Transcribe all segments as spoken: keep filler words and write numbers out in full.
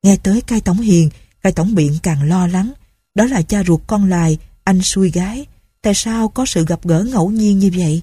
Nghe tới cai tổng hiền, cai tổng biện càng lo lắng. Đó là cha ruột con Lài, anh xui gái. Tại sao có sự gặp gỡ ngẫu nhiên như vậy?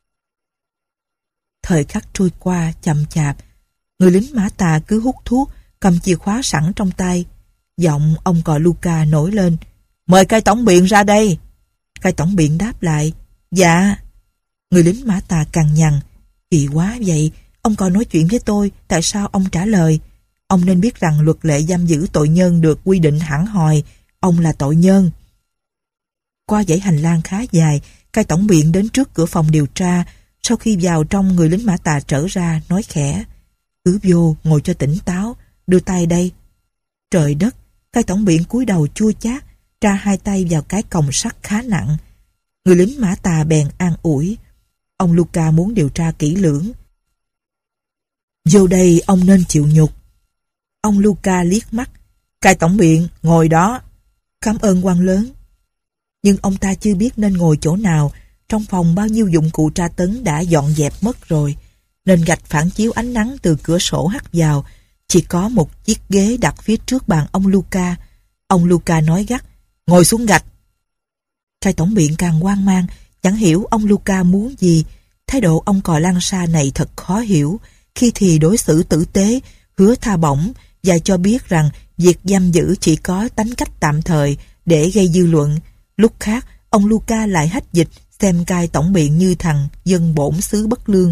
Thời khắc trôi qua chậm chạp. Người lính Mã Tà cứ hút thuốc, cầm chìa khóa sẵn trong tay. Giọng ông cò Luca nổi lên. Mời cai tổng biện ra đây. Cai tổng biện đáp lại. Dạ. Người lính Mã Tà cằn nhằn. Kỳ quá vậy, ông còn nói chuyện với tôi, tại sao ông trả lời? Ông nên biết rằng luật lệ giam giữ tội nhân được quy định hẳn hoi, ông là tội nhân. Qua dãy hành lang khá dài, cai tổng biện đến trước cửa phòng điều tra. Sau khi vào trong, người lính Mã Tà trở ra, nói khẽ. Cứ vô, ngồi cho tỉnh táo, đưa tay đây. Trời đất, cai tổng biện cúi đầu chua chát, tra hai tay vào cái còng sắt khá nặng. Người lính Mã Tà bèn an ủi. Ông Luca muốn điều tra kỹ lưỡng. Vô đây ông nên chịu nhục. Ông Luca liếc mắt. Cai tổng biện, ngồi đó. Cảm ơn quan lớn. Nhưng ông ta chưa biết nên ngồi chỗ nào. Trong phòng bao nhiêu dụng cụ tra tấn đã dọn dẹp mất rồi. Nền gạch phản chiếu ánh nắng từ cửa sổ hắt vào. Chỉ có một chiếc ghế đặt phía trước bàn ông Luca. Ông Luca nói gắt. Ngồi xuống gạch. Cai tổng biện càng hoang mang, chẳng hiểu ông Luca muốn gì. Thái độ ông cò lăng xa này thật khó hiểu. Khi thì đối xử tử tế, hứa tha bổng và cho biết rằng việc giam giữ chỉ có tánh cách tạm thời để gây dư luận. Lúc khác, ông Luca lại hách dịch xem cai tổng biện như thằng dân bổn xứ bất lương.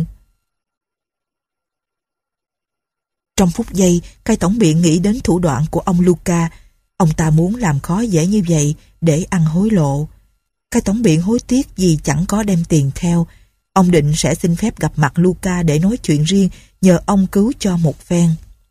Trong phút giây, cai tổng biện nghĩ đến thủ đoạn của ông Luca. Ông ta muốn làm khó dễ như vậy để ăn hối lộ. Cai tổng biện hối tiếc vì chẳng có đem tiền theo. Ông định sẽ xin phép gặp mặt Luca để nói chuyện riêng, nhờ ông cứu cho một phen.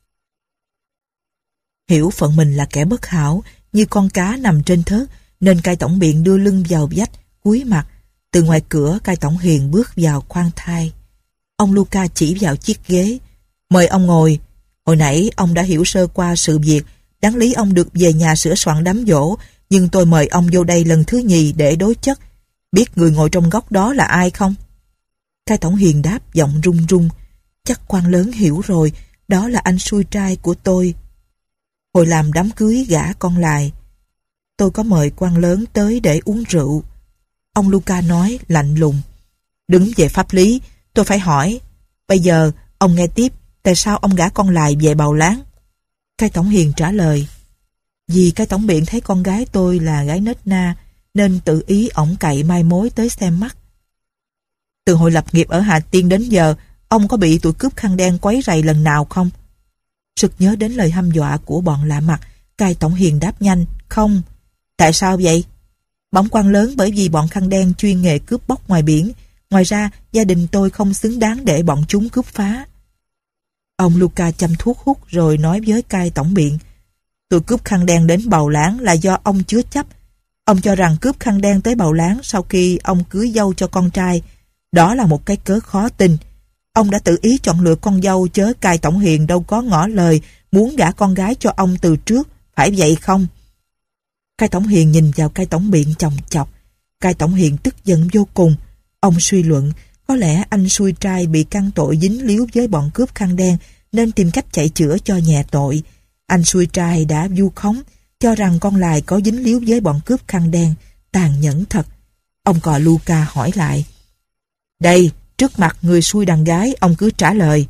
Hiểu phận mình là kẻ bất hảo, như con cá nằm trên thớt, nên cai tổng biện đưa lưng vào vách, cúi mặt. Từ ngoài cửa, cai tổng hiền bước vào khoan thai. Ông Luca chỉ vào chiếc ghế. Mời ông ngồi. Hồi nãy ông đã hiểu sơ qua sự việc, đáng lý ông được về nhà sửa soạn đám giỗ, nhưng tôi mời ông vô đây lần thứ nhì để đối chất. Biết người ngồi trong góc đó là ai không? Cai tổng hiền đáp giọng run run. Chắc quan lớn hiểu rồi, đó là anh xui trai của tôi. Hồi làm đám cưới gả con Lài, tôi có mời quan lớn tới để uống rượu. Ông Luca nói lạnh lùng. Đứng về pháp lý, tôi phải hỏi. Bây giờ, ông nghe tiếp, tại sao ông gả con Lài về Bào Láng? Cai tổng hiền trả lời. Vì cai tổng biện thấy con gái tôi là gái nết na, nên tự ý ổng cậy mai mối tới xem mắt. Từ hồi lập nghiệp ở Hà Tiên đến giờ, ông có bị tụi cướp khăn đen quấy rầy lần nào không? Sực nhớ đến lời hăm dọa của bọn lạ mặt, cai tổng hiền đáp nhanh. Không. Tại sao vậy? Bỏng quan lớn bởi vì bọn khăn đen chuyên nghề cướp bóc ngoài biển. Ngoài ra, gia đình tôi không xứng đáng để bọn chúng cướp phá. Ông Luca châm thuốc hút rồi nói với cai tổng biện. Tụi cướp khăn đen đến Bào Láng là do ông chứa chấp. Ông cho rằng cướp khăn đen tới Bào Láng sau khi ông cưới dâu cho con trai. Đó là một cái cớ khó tin. Ông đã tự ý chọn lựa con dâu, chớ cai tổng hiền đâu có ngỏ lời muốn gả con gái cho ông từ trước, phải vậy không? Cai tổng hiền nhìn vào cai tổng biện chòng chọc. Cai tổng hiền tức giận vô cùng. Ông suy luận, có lẽ anh xui trai bị căn tội dính líu với bọn cướp khăn đen nên tìm cách chạy chữa cho nhẹ tội. Anh xui trai đã vu khống, cho rằng con Lài có dính líu với bọn cướp khăn đen. Tàn nhẫn thật. Ông cò Luca hỏi lại. Đây, trước mặt người xui đàn gái, ông cứ trả lời.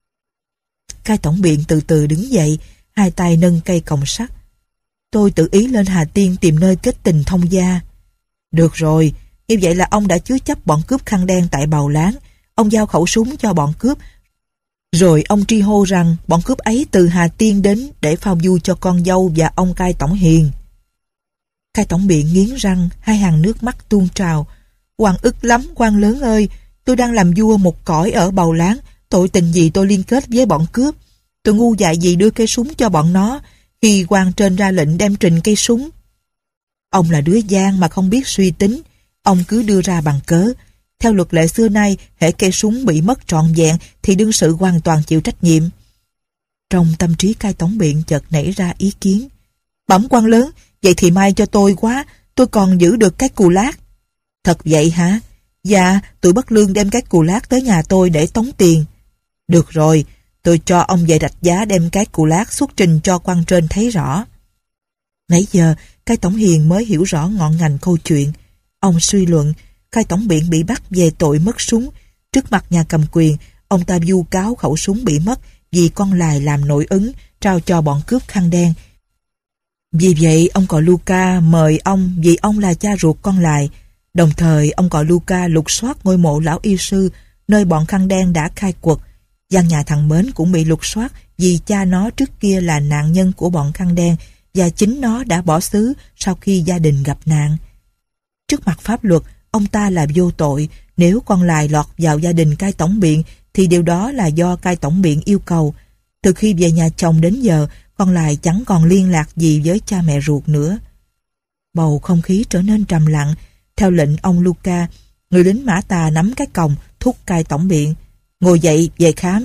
Cai tổng biện từ từ đứng dậy, hai tay nâng cây còng sắt. Tôi tự ý lên Hà Tiên tìm nơi kết tình thông gia. Được rồi, như vậy là ông đã chứa chấp bọn cướp khăn đen tại Bào Láng. Ông giao khẩu súng cho bọn cướp. Rồi ông tri hô rằng bọn cướp ấy từ Hà Tiên đến để phao vui cho con dâu và ông cai tổng hiền. Cai tổng biện nghiến răng, hai hàng nước mắt tuôn trào. Oan ức lắm, quan lớn ơi. Tôi đang làm vua một cõi ở Bào Láng. Tội tình gì tôi liên kết với bọn cướp? Tôi ngu dại gì đưa cây súng cho bọn nó khi quan trên ra lệnh đem trình cây súng? Ông là đứa gian mà không biết suy tính. Ông cứ đưa ra bằng cớ. Theo luật lệ xưa nay, hễ cây súng bị mất trọn vẹn thì đương sự hoàn toàn chịu trách nhiệm. Trong tâm trí cai tổng biện chợt nảy ra ý kiến. Bẩm quan lớn, vậy thì may cho tôi quá, tôi còn giữ được cái cù lát. Thật vậy hả? Dạ, tụi bất lương đem cái cù lát tới nhà tôi để tống tiền. Được rồi, Tôi cho ông về rạch giá đem cái cù lát xuất trình cho quan trên thấy rõ. Nãy giờ, cai tổng hiền mới hiểu rõ ngọn ngành câu chuyện. Ông suy luận, cai tổng biện bị bắt về tội mất súng. Trước mặt nhà cầm quyền, ông ta vu cáo khẩu súng bị mất vì con lài làm nội ứng, trao cho bọn cướp khăn đen. Vì vậy, ông cò Luca mời ông vì ông là cha ruột con lài. Đồng thời, ông cò Luca lục soát ngôi mộ lão y sư, nơi bọn khăn đen đã khai quật. Gian nhà thằng Mến cũng bị lục soát vì cha nó trước kia là nạn nhân của bọn khăn đen và chính nó đã bỏ xứ sau khi gia đình gặp nạn. Trước mặt pháp luật, ông ta là vô tội. Nếu con lài lọt vào gia đình cai tổng biện thì điều đó là do cai tổng biện yêu cầu. Từ khi về nhà chồng đến giờ, con lài chẳng còn liên lạc gì với cha mẹ ruột nữa. Bầu không khí trở nên trầm lặng. Theo lệnh ông Luca, người lính mã tà nắm cái còng thúc cai tổng biện: ngồi dậy về khám.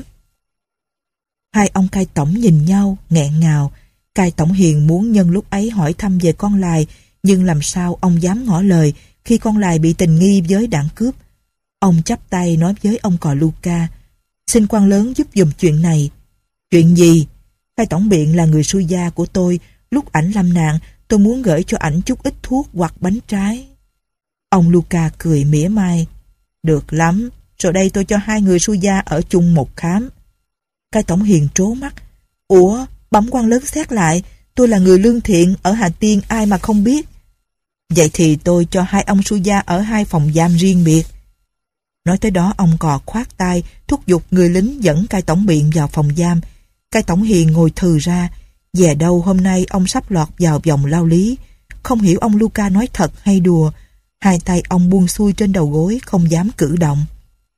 Hai ông cai tổng nhìn nhau nghẹn ngào. Cai tổng hiền muốn nhân lúc ấy hỏi thăm về con lài, nhưng làm sao ông dám ngỏ lời khi con lài bị tình nghi với đảng cướp. Ông chắp tay nói với ông cò Luca: xin quan lớn giúp giùm chuyện này. Chuyện gì? Cai tổng biện là người xui gia của tôi. Lúc ảnh lâm nạn, tôi muốn gửi cho ảnh chút ít thuốc hoặc bánh trái. Ông Luca cười mỉa mai: được lắm, rồi đây tôi cho hai người xui gia ở chung một khám. Cai tổng hiền trố mắt: ủa, bẩm quan lớn xét lại, tôi là người lương thiện, ở Hà Tiên ai mà không biết. Vậy thì tôi cho hai ông xui gia ở hai phòng giam riêng biệt. Nói tới đó, ông cò khoát tay thúc giục người lính dẫn cai tổng biện vào phòng giam. Cai tổng hiền ngồi thừ ra. Dè đâu hôm nay ông sắp lọt vào vòng lao lý. Không hiểu ông Luca nói thật hay đùa. Hai tay ông buông xuôi trên đầu gối, không dám cử động.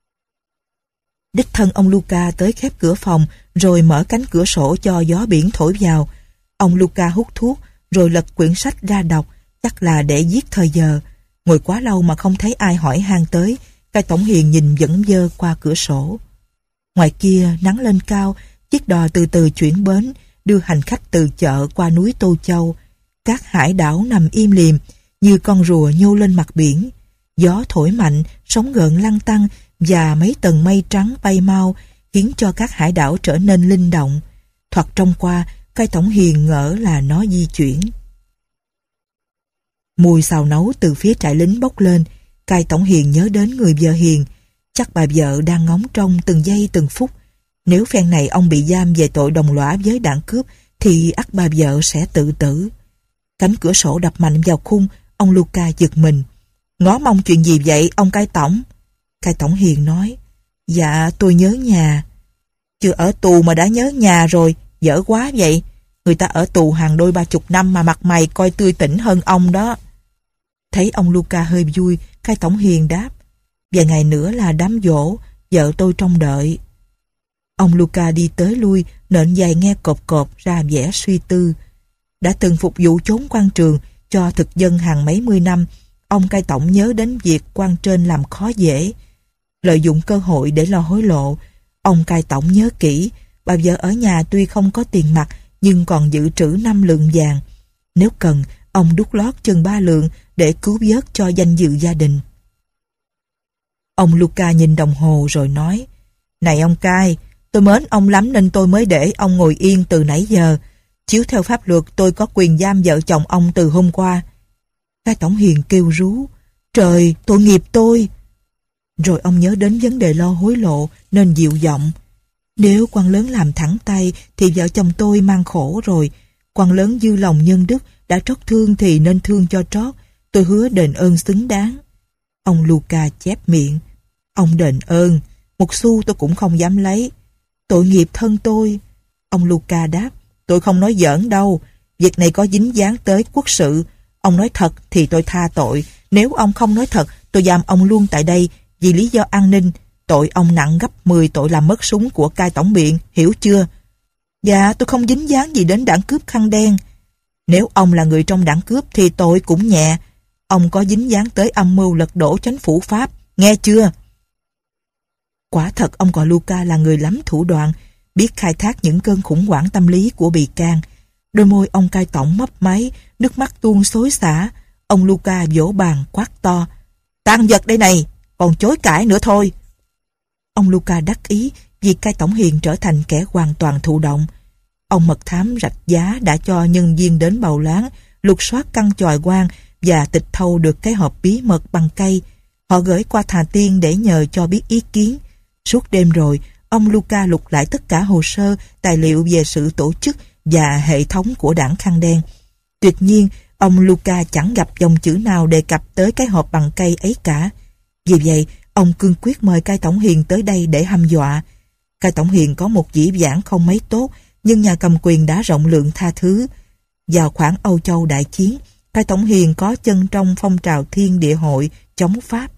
Đích thân ông Luca tới khép cửa phòng, rồi mở cánh cửa sổ cho gió biển thổi vào. Ông Luca hút thuốc, rồi lật quyển sách ra đọc, chắc là để giết thời giờ. Ngồi quá lâu mà không thấy ai hỏi han tới, cai tổng hiền nhìn vẫn vơ qua cửa sổ. Ngoài kia nắng lên cao, chiếc đò từ từ chuyển bến, đưa hành khách từ chợ qua núi Tô Châu. Các hải đảo nằm im lìm, như con rùa nhô lên mặt biển. Gió thổi mạnh, sóng gợn lăn tăn và mấy tầng mây trắng bay mau, khiến cho các hải đảo trở nên linh động. Thoạt trông qua, cai tổng hiền ngỡ là nó di chuyển. Mùi xào nấu từ phía trại lính bốc lên. Cai tổng hiền nhớ đến người vợ hiền. Chắc bà vợ đang ngóng trông từng giây từng phút. Nếu phen này ông bị giam về tội đồng lõa với đảng cướp thì ắt bà vợ sẽ tự tử. Cánh cửa sổ đập mạnh vào khung. Ông Luca giật mình. Ngó mong chuyện gì vậy ông cai tổng? Cai tổng hiền nói: dạ tôi nhớ nhà. Chưa ở tù mà đã nhớ nhà rồi, dở quá vậy. Người ta ở tù hàng đôi ba chục năm mà mặt mày coi tươi tỉnh hơn ông đó. Thấy ông Luca hơi vui, cai tổng hiền đáp: vài ngày nữa là đám giỗ, vợ tôi trông đợi. Ông Luca đi tới lui, nện giày nghe cộp cộp ra vẻ suy tư. Đã từng phục vụ chốn quan trường cho thực dân hàng mấy mươi năm, ông cai tổng nhớ đến việc quan trên làm khó dễ. Lợi dụng cơ hội để lo hối lộ, ông cai tổng nhớ kỹ, bà vợ ở nhà tuy không có tiền mặt nhưng còn dự trữ năm lượng vàng. Nếu cần, ông đút lót chừng ba lượng để cứu vớt cho danh dự gia đình. Ông Luca nhìn đồng hồ rồi nói: này ông cai, tôi mến ông lắm nên tôi mới để ông ngồi yên từ nãy giờ. Chiếu theo pháp luật tôi có quyền giam vợ chồng ông từ hôm qua. Cai tổng hiền kêu rú: trời, tội nghiệp tôi. Rồi ông nhớ đến vấn đề lo hối lộ nên dịu giọng: nếu quan lớn làm thẳng tay thì vợ chồng tôi mang khổ rồi. Quan lớn dư lòng nhân đức, đã trót thương thì nên thương cho trót. Tôi hứa đền ơn xứng đáng. Ông Luca chép miệng: ông đền ơn, một xu tôi cũng không dám lấy. Tội nghiệp thân tôi. Ông Luca đáp: tôi không nói giỡn đâu. Việc này có dính dáng tới quốc sự. Ông nói thật thì tôi tha tội. Nếu ông không nói thật, tôi giam ông luôn tại đây vì lý do an ninh. Tội ông nặng gấp mười tội làm mất súng của cai tổng biện, hiểu chưa? Dạ, tôi không dính dáng gì đến đảng cướp khăn đen. Nếu ông là người trong đảng cướp thì tội cũng nhẹ. Ông có dính dáng tới âm mưu lật đổ chính phủ Pháp, nghe chưa? Quả thật ông cò Luca là người lắm thủ đoạn, biết khai thác những cơn khủng hoảng tâm lý của bị can. Đôi môi ông cai tổng mấp máy, nước mắt tuôn xối xả. Ông Luca vỗ bàn quát to: tang vật đây này, còn chối cãi nữa thôi. Ông Luca đắc ý vì cai tổng hiền trở thành kẻ hoàn toàn thụ động. Ông mật thám rạch giá đã cho nhân viên đến Bầu Láng lục soát căn chòi quan và tịch thâu được cái hộp bí mật bằng cây. Họ gửi qua Thà Tiên để nhờ cho biết ý kiến. Suốt đêm rồi, ông Luca lục lại tất cả hồ sơ, tài liệu về sự tổ chức và hệ thống của đảng Khăn Đen. Tuyệt nhiên, ông Luca chẳng gặp dòng chữ nào đề cập tới cái hộp bằng cây ấy cả. Vì vậy, ông cương quyết mời cai tổng hiền tới đây để hăm dọa. Cai tổng hiền có một dĩ vãng không mấy tốt, nhưng nhà cầm quyền đã rộng lượng tha thứ. Vào khoảng Âu Châu đại chiến, cai tổng hiền có chân trong phong trào thiên địa hội chống Pháp.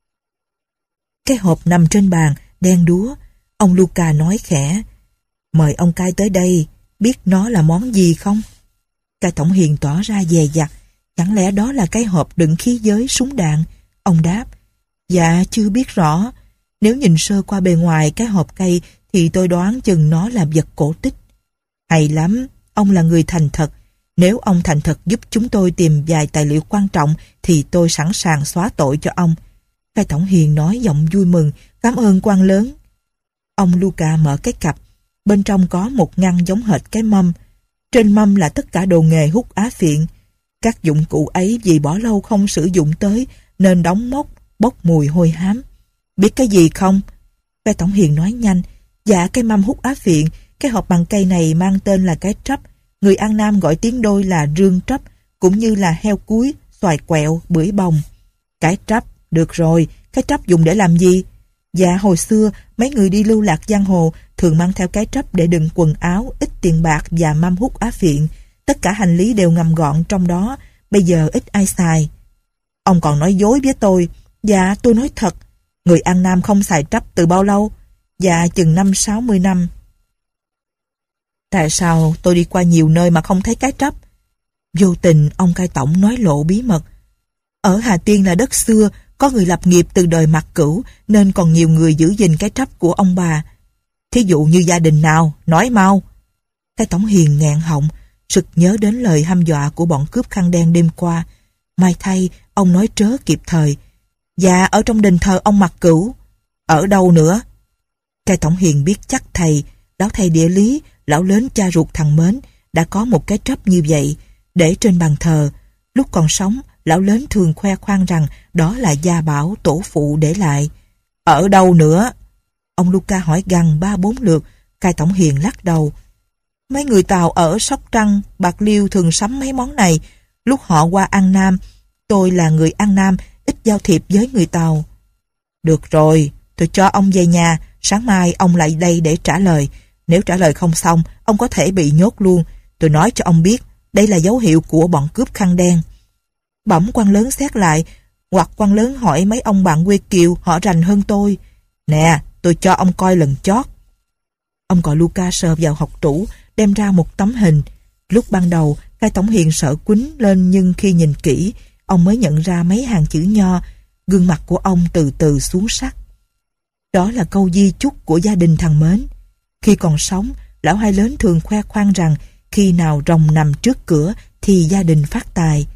Cái hộp nằm trên bàn, đen đúa. Ông Luca nói khẽ: "Mời ông cai tới đây, biết nó là món gì không?" Cai tổng hiền tỏ ra dè dặt: "Chẳng lẽ đó là cái hộp đựng khí giới súng đạn?" Ông đáp: "Dạ, chưa biết rõ. Nếu nhìn sơ qua bề ngoài cái hộp cây thì tôi đoán chừng nó là vật cổ tích." "Hay lắm, ông là người thành thật. Nếu ông thành thật giúp chúng tôi tìm vài tài liệu quan trọng thì tôi sẵn sàng xóa tội cho ông." Cai tổng hiền nói giọng vui mừng: "Cảm ơn quan lớn." Ông Luca mở cái cặp. Bên trong có một ngăn giống hệt cái mâm. Trên mâm là tất cả đồ nghề hút á phiện. Các dụng cụ ấy vì bỏ lâu không sử dụng tới nên đóng mốc, bốc mùi hôi hám. "Biết cái gì không?" Cai tổng hiền nói nhanh: "Dạ, cái mâm hút á phiện. Cái hộp bằng cây này mang tên là cái trắp. Người An Nam gọi tiếng đôi là rương trắp, cũng như là heo cúi, xoài quẹo, bưởi bồng." "Cái trắp, được rồi. Cái trắp dùng để làm gì?" "Dạ, hồi xưa mấy người đi lưu lạc giang hồ thường mang theo cái trắp để đựng quần áo, ít tiền bạc và mâm hút á phiện. Tất cả hành lý đều ngầm gọn trong đó. Bây giờ ít ai xài." "Ông còn nói dối với tôi." "Dạ, tôi nói thật. Người An Nam không xài trắp từ bao lâu?" "Dạ, chừng năm sáu mươi năm." "Tại sao tôi đi qua nhiều nơi mà không thấy cái trắp?" Vô tình ông cai tổng nói lộ bí mật. "Ở Hà Tiên là đất xưa, có người lập nghiệp từ đời Mạc Cửu nên còn nhiều người giữ gìn cái trắp của ông bà." "Thí dụ như gia đình nào, nói mau." Cai tổng hiền nghẹn họng, sực nhớ đến lời hăm dọa của bọn cướp khăn đen đêm qua. May thay, ông nói trớ kịp thời: "Dạ, ở trong đền thờ ông Mạc Cửu." "Ở đâu nữa?" Cai tổng hiền biết chắc thầy, lão thầy địa lý, lão lớn cha ruột thằng Mến, đã có một cái trắp như vậy, để trên bàn thờ. Lúc còn sống, lão lớn thường khoe khoang rằng đó là gia bảo tổ phụ để lại. "Ở đâu nữa?" Ông Luca hỏi gằn ba bốn lượt. Cai tổng hiền lắc đầu: "Mấy người Tàu ở Sóc Trăng, Bạc Liêu thường sắm mấy món này. Lúc họ qua An Nam, tôi là người An Nam, ít giao thiệp với người Tàu." "Được rồi, tôi cho ông về nhà, sáng mai ông lại đây để trả lời. Nếu trả lời không xong, ông có thể bị nhốt luôn. Tôi nói cho ông biết, đây là dấu hiệu của bọn cướp khăn đen." Bẩm quan lớn xét lại, hoặc quan lớn hỏi mấy ông bạn quê Kiều, họ rành hơn tôi. "Nè, tôi cho ông coi lần chót." Ông gọi Luca sờ vào học tủ, đem ra một tấm hình. Lúc ban đầu, cai tổng hiền sợ quýnh lên, nhưng khi nhìn kỹ, ông mới nhận ra mấy hàng chữ nho. Gương mặt của ông từ từ xuống sắc. Đó là câu di chúc của gia đình thằng Mến. Khi còn sống, lão hai lớn thường khoe khoang rằng khi nào rồng nằm trước cửa thì gia đình phát tài.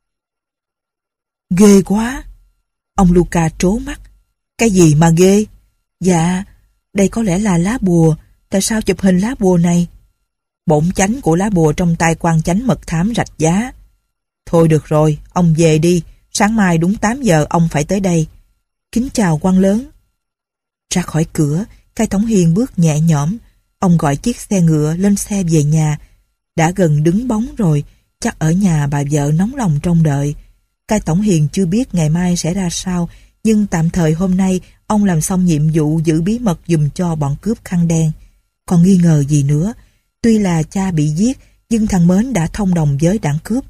"Ghê quá!" Ông Luca trố mắt. "Cái gì mà ghê?" "Dạ, đây có lẽ là lá bùa. Tại sao chụp hình lá bùa này?" "Bổn chánh của lá bùa trong tay quan chánh mật thám rạch giá." "Thôi được rồi, ông về đi. Sáng mai đúng tám giờ ông phải tới đây." "Kính chào quan lớn." Ra khỏi cửa, cai tổng hiền bước nhẹ nhõm. Ông gọi chiếc xe ngựa lên xe về nhà. Đã gần đứng bóng rồi, chắc ở nhà bà vợ nóng lòng trông đợi. Cai tổng hiền chưa biết ngày mai sẽ ra sao, nhưng tạm thời hôm nay ông làm xong nhiệm vụ giữ bí mật giùm cho bọn cướp khăn đen. Còn nghi ngờ gì nữa? Tuy là cha bị giết, nhưng thằng Mến đã thông đồng với đảng cướp.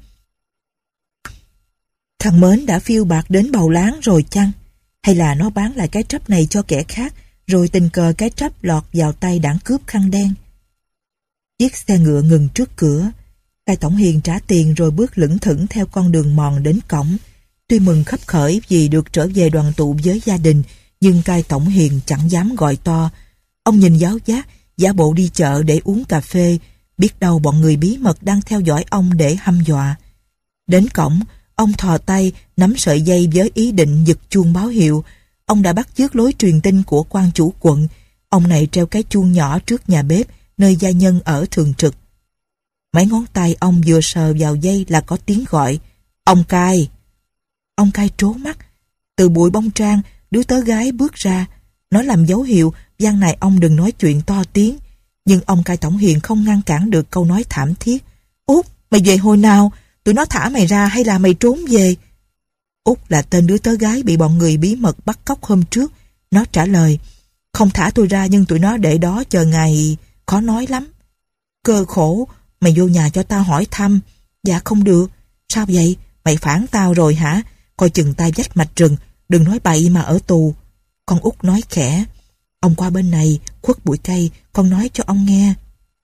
Thằng Mến đã phiêu bạc đến Bầu Láng rồi chăng? Hay là nó bán lại cái trắp này cho kẻ khác, rồi tình cờ cái trắp lọt vào tay đảng cướp khăn đen? Chiếc xe ngựa ngừng trước cửa. Cai tổng hiền trả tiền rồi bước lững thững theo con đường mòn đến cổng. Tuy mừng khấp khởi vì được trở về đoàn tụ với gia đình, nhưng cai tổng hiền chẳng dám gọi to. Ông nhìn giáo giác, giả bộ đi chợ để uống cà phê, biết đâu bọn người bí mật đang theo dõi ông để hăm dọa. Đến cổng, ông thò tay nắm sợi dây với ý định giật chuông báo hiệu. Ông đã bắt chước lối truyền tin của quan chủ quận. Ông này treo cái chuông nhỏ trước nhà bếp, nơi gia nhân ở thường trực. Mấy ngón tay ông vừa sờ vào dây là có tiếng gọi, ông cai. Ông cai trố mắt. Từ bụi bông trang, đứa tớ gái bước ra. Nó làm dấu hiệu, van này ông đừng nói chuyện to tiếng. Nhưng ông cai tổng hiền không ngăn cản được câu nói thảm thiết. Út, mày về hồi nào? Tụi nó thả mày ra hay là mày trốn về? Út là tên đứa tớ gái bị bọn người bí mật bắt cóc hôm trước. Nó trả lời, không thả tôi ra nhưng tụi nó để đó chờ ngày... Khó nói lắm. Cơ khổ, mày vô nhà cho tao hỏi thăm. Dạ không được. Sao vậy? Mày phản tao rồi hả? Coi chừng tai vách mạch rừng, đừng nói bậy mà ở tù. Con út nói khẽ. Ông qua bên này, khuất bụi cây, con nói cho ông nghe.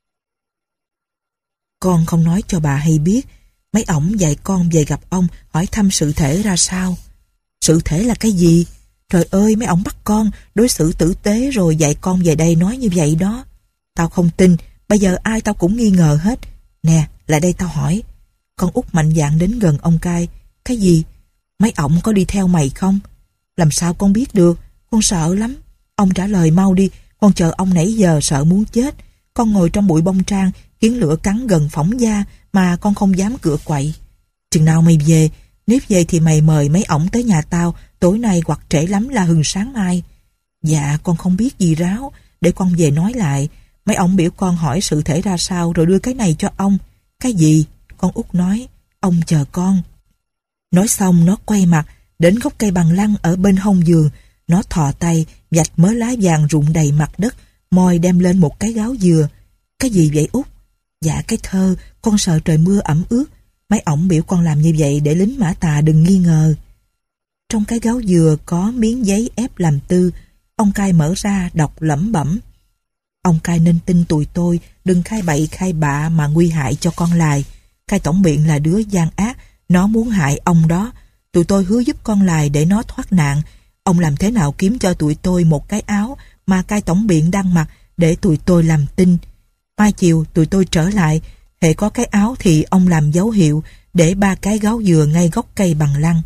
Con không nói cho bà hay biết. Mấy ổng dạy con về gặp ông, hỏi thăm sự thể ra sao. Sự thể là cái gì? Trời ơi, mấy ổng bắt con, đối xử tử tế rồi dạy con về đây nói như vậy đó. Tao không tin, bây giờ ai tao cũng nghi ngờ hết. Nè, lại đây tao hỏi. Con út mạnh dạn đến gần ông cai. Cái gì? Mấy ổng có đi theo mày không? Làm sao con biết được? Con sợ lắm. Ông trả lời mau đi, con chờ ông nãy giờ sợ muốn chết. Con ngồi trong bụi bông trang, kiến lửa cắn gần phỏng da mà con không dám cựa quậy. Chừng nào mày về? Nếu về thì mày mời mấy ổng tới nhà tao, tối nay hoặc trễ lắm là hừng sáng mai. Dạ, con không biết gì ráo, để con về nói lại. Mấy ổng biểu con hỏi sự thể ra sao rồi đưa cái này cho ông. Cái gì? Con út nói. Ông chờ con. Nói xong nó quay mặt đến gốc cây bằng lăng ở bên hông giường. Nó thò tay vạch mớ lá vàng rụng đầy mặt đất, moi đem lên một cái gáo dừa. Cái gì vậy út? Dạ cái thơ, con sợ trời mưa ẩm ướt. Mấy ổng biểu con làm như vậy để lính Mã Tà đừng nghi ngờ. Trong cái gáo dừa có miếng giấy ép làm tư. Ông cai mở ra đọc lẩm bẩm. Ông cai nên tin tụi tôi, đừng khai bậy khai bạ mà nguy hại cho con Lài. Cai tổng biện là đứa gian ác, nó muốn hại ông đó. Tụi tôi hứa giúp con Lài để nó thoát nạn. Ông làm thế nào kiếm cho tụi tôi một cái áo mà cai tổng biện đang mặc để tụi tôi làm tin. Mai chiều tụi tôi trở lại, hễ có cái áo thì ông làm dấu hiệu để ba cái gáo dừa ngay gốc cây bằng lăng.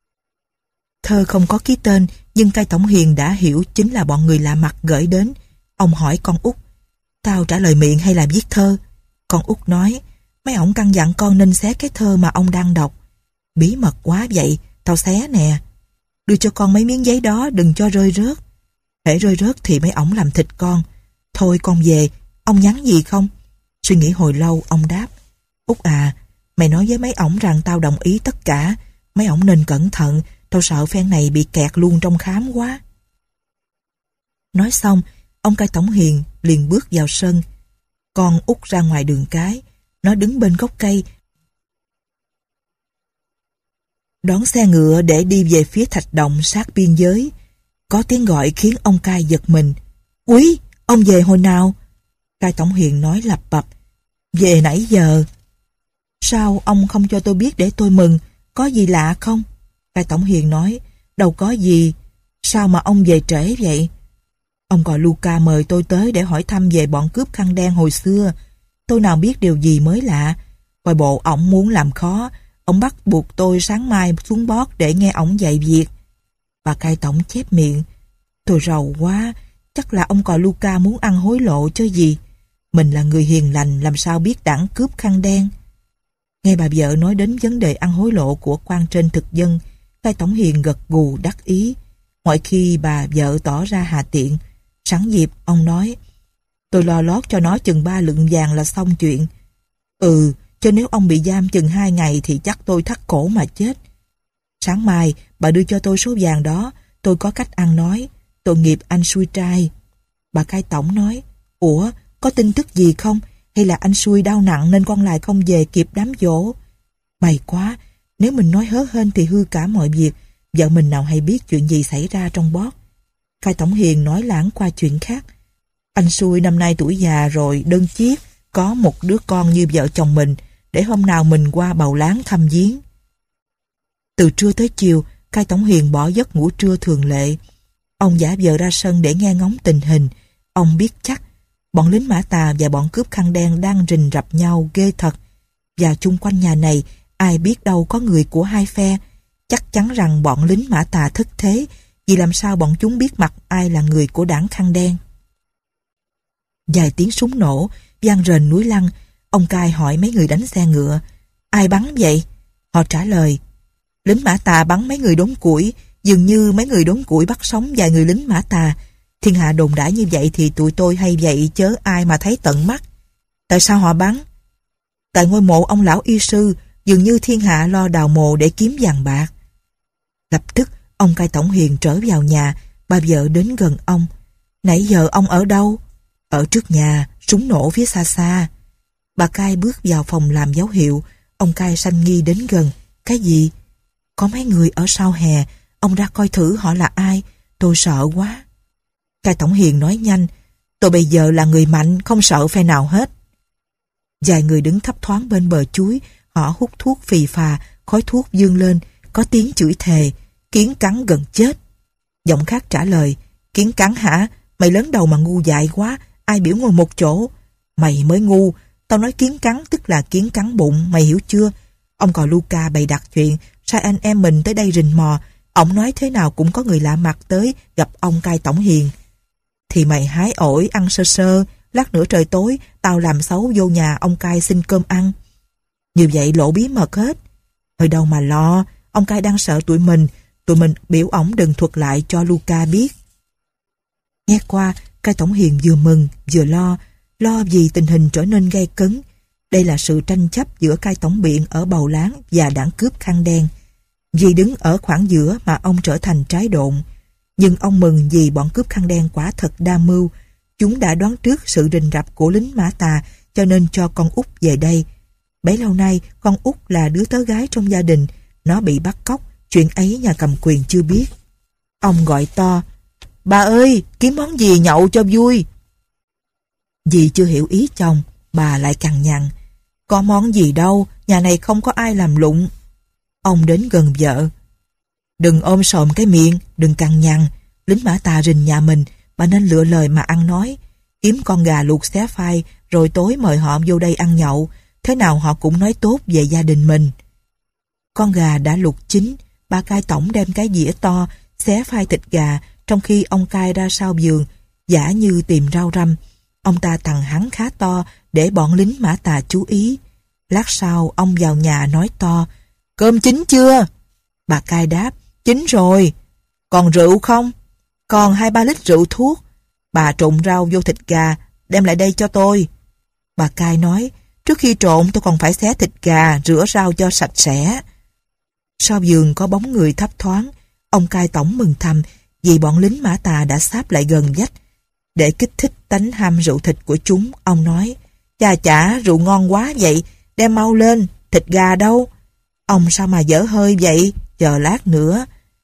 Thơ không có ký tên, nhưng cai tổng hiền đã hiểu chính là bọn người lạ mặt gửi đến. Ông hỏi con út, tao trả lời miệng hay là viết thơ? Con út nói, mấy ổng căn dặn con nên xé cái thơ mà ông đang đọc. Bí mật quá vậy, tao xé nè. Đưa cho con mấy miếng giấy đó, đừng cho rơi rớt. Hễ rơi rớt thì mấy ổng làm thịt con. Thôi con về, ông nhắn gì không? Suy nghĩ hồi lâu, ông đáp, út à, mày nói với mấy ổng rằng tao đồng ý tất cả. Mấy ổng nên cẩn thận, tao sợ phen này bị kẹt luôn trong khám quá. Nói xong, ông cai tổng hiền liền bước vào sân. Con út ra ngoài đường cái. Nó đứng bên gốc cây đón xe ngựa để đi về phía thạch động sát biên giới. Có tiếng gọi khiến ông cai giật mình. Úi, ông về hồi nào? Cai tổng hiền nói lặp bập. Về nãy giờ. Sao ông không cho tôi biết để tôi mừng? Có gì lạ không? Cai tổng hiền nói. Đâu có gì. Sao mà ông về trễ vậy? Ông gọi Luca mời tôi tới để hỏi thăm về bọn cướp khăn đen hồi xưa. Tôi nào biết điều gì mới lạ. Coi bộ ổng muốn làm khó. Ông bắt buộc tôi sáng mai xuống bót để nghe ổng dạy việc. Bà cai tổng chép miệng. Tôi rầu quá. Chắc là ông còi Luca muốn ăn hối lộ chứ gì. Mình là người hiền lành làm sao biết đảng cướp khăn đen. Nghe bà vợ nói đến vấn đề ăn hối lộ của quan trên thực dân, cai tổng hiền gật gù đắc ý. Mọi khi bà vợ tỏ ra hà tiện, sẵn dịp ông nói, tôi lo lót cho nó chừng ba lượng vàng là xong chuyện. Ừ, chứ nếu ông bị giam chừng hai ngày thì chắc tôi thắt cổ mà chết. Sáng mai bà đưa cho tôi số vàng đó, tôi có cách ăn nói, tội nghiệp anh xui trai. Bà cai tổng nói, ủa, có tin tức gì không? Hay là anh xui đau nặng nên con lại không về kịp đám giỗ? May quá, nếu mình nói hớ hên thì hư cả mọi việc, vợ mình nào hay biết chuyện gì xảy ra trong bót. Cai tổng hiền nói lãng qua chuyện khác. Anh xui năm nay tuổi già rồi, đơn chiếc, có một đứa con như vợ chồng mình, để hôm nào mình qua Bầu Láng thăm viếng. Từ trưa tới chiều, cai tổng hiền bỏ giấc ngủ trưa thường lệ. Ông giả vờ ra sân để nghe ngóng tình hình. Ông biết chắc bọn lính Mã Tà và bọn cướp khăn đen đang rình rập nhau ghê thật. Và chung quanh nhà này, ai biết đâu có người của hai phe. Chắc chắn rằng bọn lính Mã Tà thất thế, vì làm sao bọn chúng biết mặt ai là người của đảng khăn đen. Vài tiếng súng nổ, vang rền núi Lăng. Ông cai hỏi mấy người đánh xe ngựa: ai bắn vậy? Họ trả lời: lính Mã Tà bắn mấy người đốn củi. Dường như mấy người đốn củi bắt sống vài người lính Mã Tà. Thiên hạ đồn đãi như vậy thì tụi tôi hay vậy chớ ai mà thấy tận mắt. Tại sao họ bắn? Tại ngôi mộ ông lão y sư, dường như thiên hạ lo đào mộ để kiếm vàng bạc. Lập tức ông cai tổng hiền trở vào nhà. Bà vợ đến gần ông: nãy giờ ông ở đâu? Ở trước nhà, súng nổ phía xa xa. Bà cai bước vào phòng làm dấu hiệu. Ông cai sanh nghi đến gần: cái gì? Có mấy người ở sau hè, ông ra coi thử họ là ai, tôi sợ quá. Cai tổng hiền nói nhanh: tôi bây giờ là người mạnh, không sợ phe nào hết. Vài người đứng thấp thoáng bên bờ chuối, họ hút thuốc phì phà, khói thuốc dương lên, có tiếng chửi thề: kiến cắn gần chết. Giọng khác trả lời: kiến cắn hả? Mày lớn đầu mà ngu dại quá, ai biểu ngồi một chỗ? Mày mới ngu, tao nói kiến cắn tức là kiến cắn bụng, mày hiểu chưa? Ông cò Luca bày đặt chuyện, sai anh em mình tới đây rình mò. Ông nói thế nào cũng có người lạ mặt tới gặp ông cai tổng hiền. Thì mày hái ổi ăn sơ sơ, lát nữa trời tối tao làm xấu vô nhà ông cai xin cơm ăn. Như vậy lộ bí mật hết. Hơi đâu mà lo, ông cai đang sợ tụi mình, tụi mình biểu ổng đừng thuật lại cho Luca biết. Nghe qua, cai tổng hiền vừa mừng vừa lo, lo vì tình hình trở nên gay cấn. Đây là sự tranh chấp giữa cai tổng biện ở Bầu Láng và đảng cướp khăn đen. Vì đứng ở khoảng giữa mà ông trở thành trái độn. Nhưng ông mừng vì bọn cướp khăn đen quả thật đa mưu. Chúng đã đoán trước sự rình rập của lính Mã Tà cho nên cho con út về đây. Bấy lâu nay con út là đứa tớ gái trong gia đình. Nó bị bắt cóc, chuyện ấy nhà cầm quyền chưa biết. Ông gọi to: bà ơi, kiếm món gì nhậu cho vui? Dì chưa hiểu ý chồng, bà lại cằn nhằn: có món gì đâu, nhà này không có ai làm lụng. Ông đến gần vợ: đừng ôm sòm cái miệng, đừng cằn nhằn. Lính Mã Tà rình nhà mình, bà nên lựa lời mà ăn nói. Kiếm con gà luộc xé phai, rồi tối mời họ vô đây ăn nhậu. Thế nào họ cũng nói tốt về gia đình mình. Con gà đã luộc chín, bà cai tổng đem cái dĩa to, xé phai thịt gà, trong khi ông cai ra sau vườn, giả như tìm rau răm. Ông ta tằng hắn khá to để bọn lính Mã Tà chú ý. Lát sau ông vào nhà nói to: cơm chín chưa? Bà cai đáp: chín rồi. Còn rượu không? Còn hai ba lít rượu thuốc. Bà trộn rau vô thịt gà, đem lại đây cho tôi. Bà cai nói: trước khi trộn tôi còn phải xé thịt gà, rửa rau cho sạch sẽ. Sau vườn có bóng người thấp thoáng. Ông cai tổng mừng thầm vì bọn lính Mã Tà đã sáp lại gần vách. Để kích thích tánh ham rượu thịt của chúng, ông nói: chà chả, rượu ngon quá vậy, đem mau lên, thịt gà đâu? Ông sao mà dở hơi vậy, chờ lát nữa.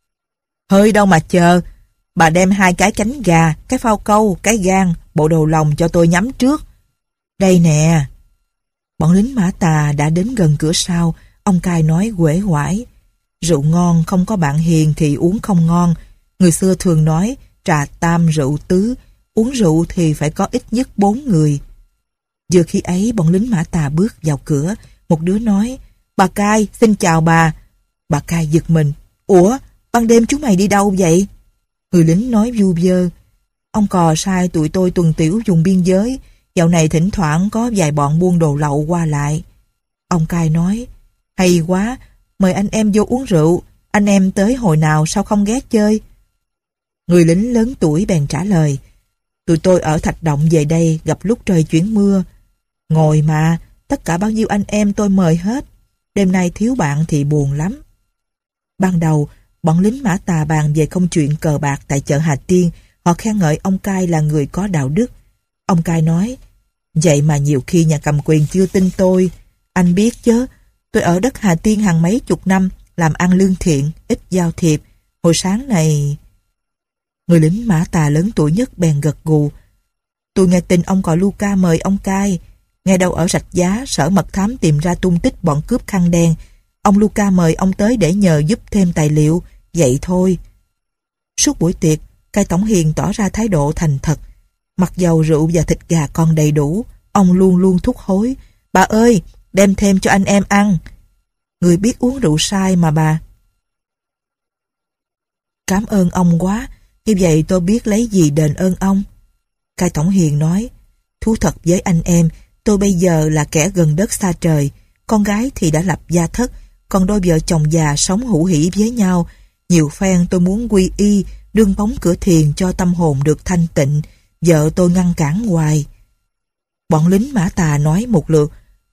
Hơi đâu mà chờ, bà đem hai cái cánh gà, cái phao câu, cái gan, bộ đầu lòng cho tôi nhắm trước. Đây nè. Bọn lính Mã Tà đã đến gần cửa sau. Ông cai nói uể oải: rượu ngon không có bạn hiền thì uống không ngon. Người xưa thường nói trà tam rượu tứ, uống rượu thì phải có ít nhất bốn người. Vừa khi ấy bọn lính Mã Tà bước vào cửa. Một đứa nói: bà cai, xin chào bà. Bà cai giật mình: ủa, ban đêm chúng mày đi đâu vậy? Người lính nói vu vơ: ông cò sai tụi tôi tuần tiểu vùng biên giới, dạo này thỉnh thoảng có vài bọn buôn đồ lậu qua lại. Ông cai nói: hay quá, mời anh em vô uống rượu. Anh em tới hồi nào sao không ghé chơi? Người lính lớn tuổi bèn trả lời: tụi tôi ở Thạch Động về đây gặp lúc trời chuyển mưa. Ngồi mà, tất cả bao nhiêu anh em tôi mời hết. Đêm nay thiếu bạn thì buồn lắm. Ban đầu, bọn lính Mã Tà bàn về công chuyện cờ bạc tại chợ Hà Tiên. Họ khen ngợi ông cai là người có đạo đức. Ông cai nói: vậy mà nhiều khi nhà cầm quyền chưa tin tôi. Anh biết chứ, tôi ở đất Hà Tiên hàng mấy chục năm, làm ăn lương thiện, ít giao thiệp. Hồi sáng này... Người lính Mã Tà lớn tuổi nhất bèn gật gù: tôi nghe tin ông cò Luca mời ông cai. Nghe đâu ở Rạch Giá, sở mật thám tìm ra tung tích bọn cướp khăn đen. Ông Luca mời ông tới để nhờ giúp thêm tài liệu. Vậy thôi. Suốt buổi tiệc, cai tổng hiền tỏ ra thái độ thành thật. Mặc dầu rượu và thịt gà còn đầy đủ, ông luôn luôn thúc hối: bà ơi, đem thêm cho anh em ăn. Người biết uống rượu sai mà bà. Cảm ơn ông quá, như vậy tôi biết lấy gì đền ơn ông. Cai tổng hiền nói: Thú thật với anh em, tôi bây giờ là kẻ gần đất xa trời. Con gái thì đã lập gia thất, còn đôi vợ chồng già sống hữu hỉ với nhau. Nhiều phen tôi muốn quy y, đương bóng cửa thiền cho tâm hồn được thanh tịnh. Vợ tôi ngăn cản hoài. Bọn lính Mã Tà nói một lượt.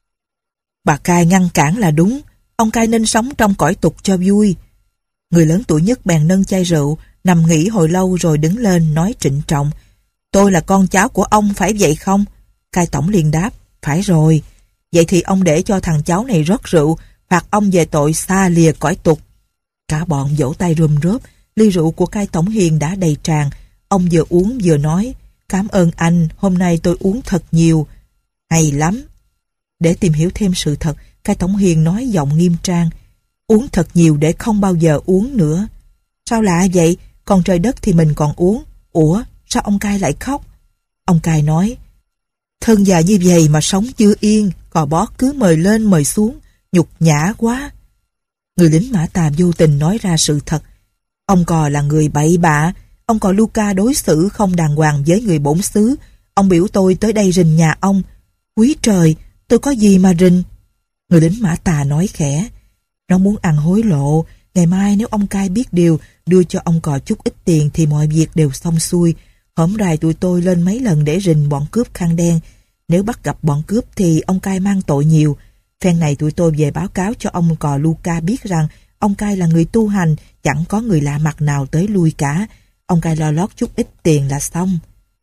Bà cai ngăn cản là đúng, ông cai nên sống trong cõi tục cho vui. Người lớn tuổi nhất bèn nâng chai rượu, nằm nghỉ hồi lâu rồi đứng lên nói trịnh trọng. Tôi là con cháu của ông phải vậy không? Cai tổng liền đáp, phải rồi. Vậy thì ông để cho thằng cháu này rót rượu, phạt ông về tội xa lìa cõi tục. Cả bọn vỗ tay rùm rốp, ly rượu của cai tổng hiền đã đầy tràn. Ông vừa uống vừa nói, cảm ơn anh, hôm nay tôi uống thật nhiều. Hay lắm. Để tìm hiểu thêm sự thật, cai tổng hiền nói giọng nghiêm trang, uống thật nhiều để không bao giờ uống nữa. Sao lạ vậy? Còn trời đất thì mình còn uống. Ủa, sao ông cai lại khóc? Ông cai nói, thân già như vậy mà sống chưa yên, cò bó cứ mời lên mời xuống, nhục nhã quá. Người lính Mã Tà vô tình nói ra sự thật. Ông cò là người bậy bạ, ông cò Luca đối xử không đàng hoàng với người bổn xứ. Ông biểu tôi tới đây rình nhà ông. Quý trời, tôi có gì mà rình? Người lính Mã Tà nói khẽ, nó muốn ăn hối lộ. Ngày mai nếu ông cai biết điều, đưa cho ông cò chút ít tiền thì mọi việc đều xong xuôi. Hổm rày tụi tôi lên mấy lần để rình bọn cướp khăn đen. Nếu bắt gặp bọn cướp thì ông cai mang tội nhiều. Phen này tụi tôi về báo cáo cho ông cò Luca biết rằng ông cai là người tu hành, chẳng có người lạ mặt nào tới lui cả. Ông cai lo lót chút ít tiền là xong.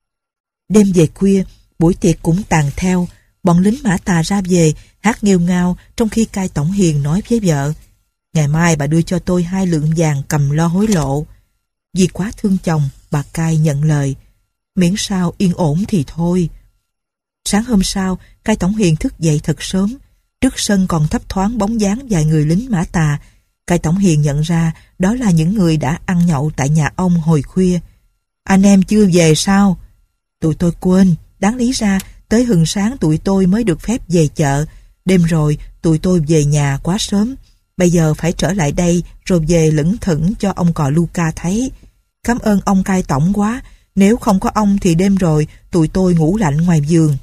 Đêm về khuya, buổi tiệc cũng tàn theo. Bọn lính Mã Tà ra về, hát nghêu ngao, trong khi cai tổng hiền nói với vợ, ngày mai bà đưa cho tôi hai lượng vàng cầm lo hối lộ. Vì quá thương chồng, bà cai nhận lời, miễn sao yên ổn thì thôi. Sáng hôm sau, cai tổng hiền thức dậy thật sớm. Trước sân còn thấp thoáng bóng dáng vài người lính Mã Tà. Cai tổng hiền nhận ra đó là những người đã ăn nhậu tại nhà ông hồi khuya. Anh em chưa về sao? Tụi tôi quên, đáng lý ra tới hừng sáng tụi tôi mới được phép về chợ. Đêm rồi tụi tôi về nhà quá sớm. Bây giờ phải trở lại đây rồi về lững thững cho ông cò Luca thấy. Cảm ơn ông cai tổng quá. Nếu không có ông thì đêm rồi tụi tôi ngủ lạnh ngoài giường.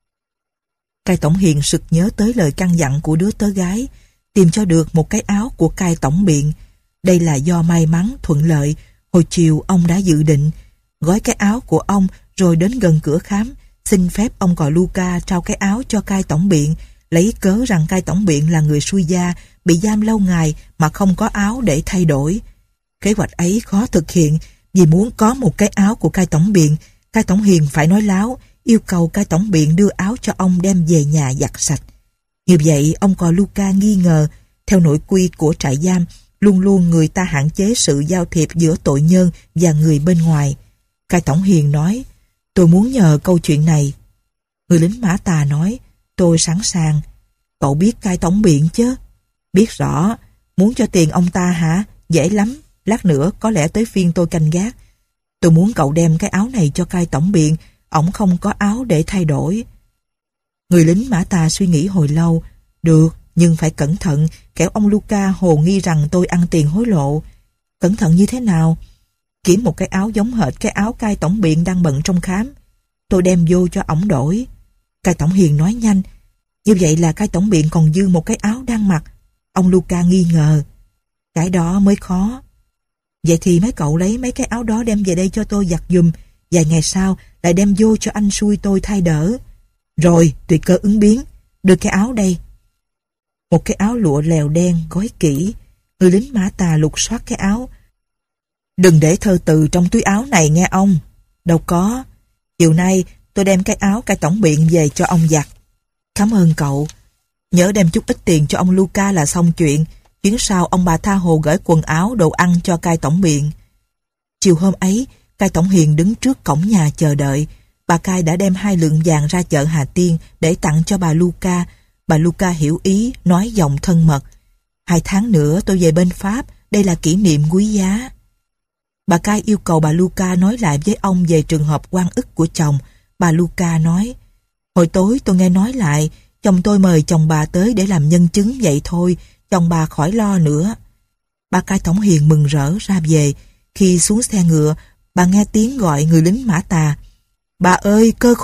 Cai tổng hiền sực nhớ tới lời căn dặn của đứa tớ gái, tìm cho được một cái áo của cai tổng biện. Đây là do may mắn thuận lợi. Hồi chiều ông đã dự định gói cái áo của ông rồi đến gần cửa khám, xin phép ông cò Luca trao cái áo cho cai tổng biện, lấy cớ rằng cai tổng biện là người xuôi gia, bị giam lâu ngày mà không có áo để thay đổi. Kế hoạch ấy khó thực hiện, vì muốn có một cái áo của cai tổng biện, cai tổng hiền phải nói láo, yêu cầu cai tổng biện đưa áo cho ông đem về nhà giặt sạch. Như vậy ông cò Luca nghi ngờ, theo nội quy của trại giam, luôn luôn người ta hạn chế sự giao thiệp giữa tội nhân và người bên ngoài. Cai tổng hiền nói, tôi muốn nhờ câu chuyện này. Người lính Mã Tà nói, tôi sẵn sàng. Cậu biết cai tổng biện chứ? Biết rõ. Muốn cho tiền ông ta hả? Dễ lắm. Lát nữa có lẽ tới phiên tôi canh gác. Tôi muốn cậu đem cái áo này cho cai tổng biện. Ổng không có áo để thay đổi. Người lính Mã Tà suy nghĩ hồi lâu. Được, nhưng phải cẩn thận, kẻo ông Luca hồ nghi rằng tôi ăn tiền hối lộ. Cẩn thận như thế nào? Kiếm một cái áo giống hệt cái áo cai tổng biện đang bận trong khám. Tôi đem vô cho ổng đổi. Cai tổng hiền nói nhanh. Như vậy là cai tổng biện còn dư một cái áo đang mặc. Ông Luca nghi ngờ. Cái đó mới khó. Vậy thì mấy cậu lấy mấy cái áo đó đem về đây cho tôi giặt giùm. Vài ngày sau lại đem vô cho anh xui tôi thay đỡ. Rồi, tùy cơ ứng biến. Đưa cái áo đây. Một cái áo lụa lèo đen gói kỹ. Người lính Mã Tà lục soát cái áo. Đừng để thơ từ trong túi áo này nghe ông. Đâu có. Chiều nay tôi đem cái áo cai tổng biện về cho ông giặt. Cảm ơn cậu. Nhớ đem chút ít tiền cho ông Luca là xong chuyện. Chuyến sau ông bà tha hồ gửi quần áo, đồ ăn cho cai tổng biện. Chiều hôm ấy, cai tổng hiền đứng trước cổng nhà chờ đợi. Bà cai đã đem hai lượng vàng ra chợ Hà Tiên để tặng cho bà Luca. Bà Luca hiểu ý, nói giọng thân mật. Hai tháng nữa tôi về bên Pháp, đây là kỷ niệm quý giá. Bà cai yêu cầu bà Luca nói lại với ông về trường hợp oan ức của chồng. Bà Luca nói, hồi tối tôi nghe nói lại, chồng tôi mời chồng bà tới để làm nhân chứng vậy thôi, chồng bà khỏi lo nữa. Bà cai tổng hiền mừng rỡ ra về. Khi xuống xe ngựa, bà nghe tiếng gọi người lính Mã Tà. Bà ơi, cơ khổ,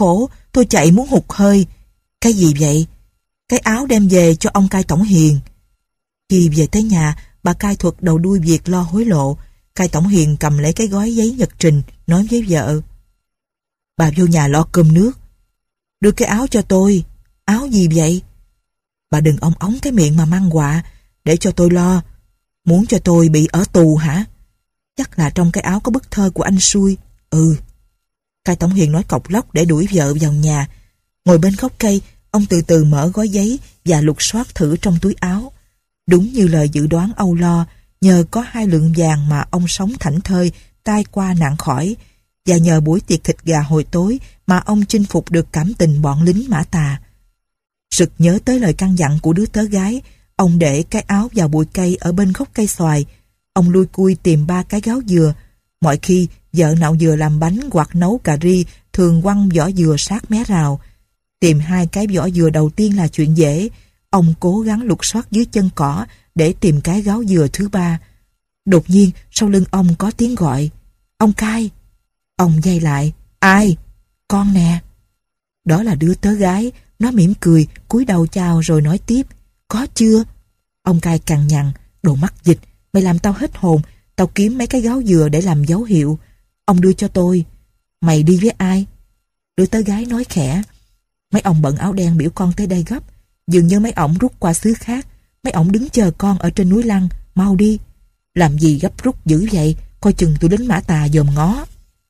tôi chạy muốn hụt hơi. Cái gì vậy? Cái áo đem về cho ông cai tổng hiền. Khi về tới nhà, bà cai thuật đầu đuôi việc lo hối lộ. Cai tổng hiền cầm lấy cái gói giấy nhật trình, nói với vợ: bà vô nhà lo cơm nước. Đưa cái áo cho tôi. Áo gì vậy? Bà đừng ong ống cái miệng mà mang quạ, để cho tôi lo. Muốn cho tôi bị ở tù hả? Chắc là trong cái áo có bức thơ của anh Xui. Ừ. Cai tổng hiền nói cộc lốc để đuổi vợ vào nhà. Ngồi bên gốc cây, ông từ từ mở gói giấy và lục soát thử trong túi áo. Đúng như lời dự đoán âu lo, nhờ có hai lượng vàng mà ông sống thảnh thơi, tai qua nạn khỏi, và nhờ buổi tiệc thịt gà hồi tối mà ông chinh phục được cảm tình bọn lính Mã Tà. Sực nhớ tới lời căn dặn của đứa tớ gái, ông để cái áo vào bụi cây ở bên gốc cây xoài. Ông lui cui tìm ba cái gáo dừa. Mọi khi vợ nạo dừa làm bánh hoặc nấu cà ri thường quăng vỏ dừa sát mé rào. Tìm hai cái vỏ dừa đầu tiên là chuyện dễ. Ông cố gắng lục soát dưới chân cỏ để tìm cái gáo dừa thứ ba. Đột nhiên sau lưng ông có tiếng gọi: ông Cai. Ông giây lại: ai? Con nè. Đó là đứa tớ gái. Nó mỉm cười, cúi đầu chào rồi nói tiếp: có chưa? Ông Cai cằn nhằn: đồ mắc dịch, mày làm tao hết hồn. Tao kiếm mấy cái gáo dừa để làm dấu hiệu. Ông đưa cho tôi. Mày đi với ai? Đứa tớ gái nói khẽ: mấy ông bận áo đen biểu con tới đây gấp. Dường như mấy ổng rút qua xứ khác. Mấy ổng đứng chờ con ở trên núi Lăng. Mau đi. Làm gì gấp rút dữ vậy? Coi chừng tụi lính Mã Tà dòm ngó.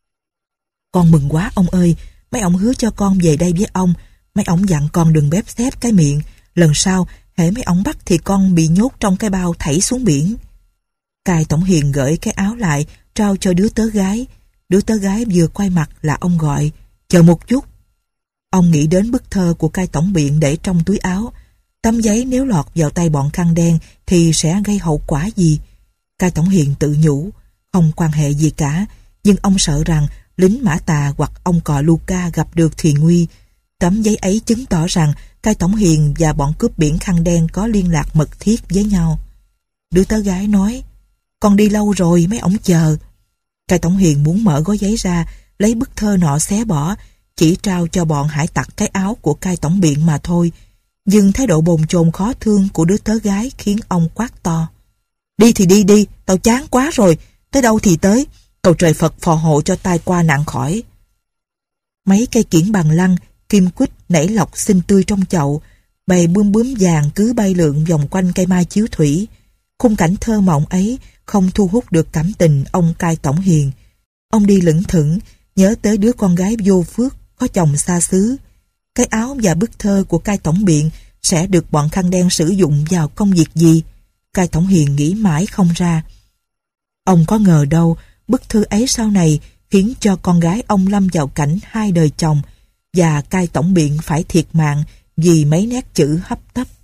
Con mừng quá ông ơi. Mấy ổng hứa cho con về đây với ông. Mấy ổng dặn con đừng bếp xếp cái miệng. Lần sau hễ mấy ổng bắt thì con bị nhốt trong cái bao thảy xuống biển. Cai tổng hiền gửi cái áo lại, trao cho đứa tớ gái. Đứa tớ gái vừa quay mặt là ông gọi: chờ một chút. Ông nghĩ đến bức thơ của cai tổng biện để trong túi áo. Tấm giấy nếu lọt vào tay bọn khăn đen thì sẽ gây hậu quả gì? Cai tổng hiền tự nhủ, không quan hệ gì cả, nhưng ông sợ rằng lính Mã Tà hoặc ông cò Luca gặp được thì nguy. Tấm giấy ấy chứng tỏ rằng cai tổng hiền và bọn cướp biển khăn đen có liên lạc mật thiết với nhau. Đứa tớ gái nói: con đi lâu rồi, mấy ổng chờ. Cai tổng hiền muốn mở gói giấy ra, lấy bức thơ nọ xé bỏ, chỉ trao cho bọn hải tặc cái áo của cai tổng biện mà thôi. Nhưng thái độ bồn chồn khó thương của đứa tớ gái khiến ông quát to: đi thì đi đi, tao chán quá rồi, tới đâu thì tới, cầu trời Phật phò hộ cho tai qua nạn khỏi. Mấy cây kiển bằng lăng, kim quýt nảy lọc xinh tươi trong chậu, bầy bướm bướm vàng cứ bay lượn vòng quanh cây mai chiếu thủy. Khung cảnh thơ mộng ấy không thu hút được cảm tình ông cai tổng hiền. Ông đi lững thững, nhớ tới đứa con gái vô phước, có chồng xa xứ. Cái áo và bức thơ của cai tổng biện sẽ được bọn khăn đen sử dụng vào công việc gì? Cai tổng hiền nghĩ mãi không ra. Ông có ngờ đâu bức thư ấy sau này khiến cho con gái ông lâm vào cảnh hai đời chồng, và cai tổng biện phải thiệt mạng vì mấy nét chữ hấp tấp.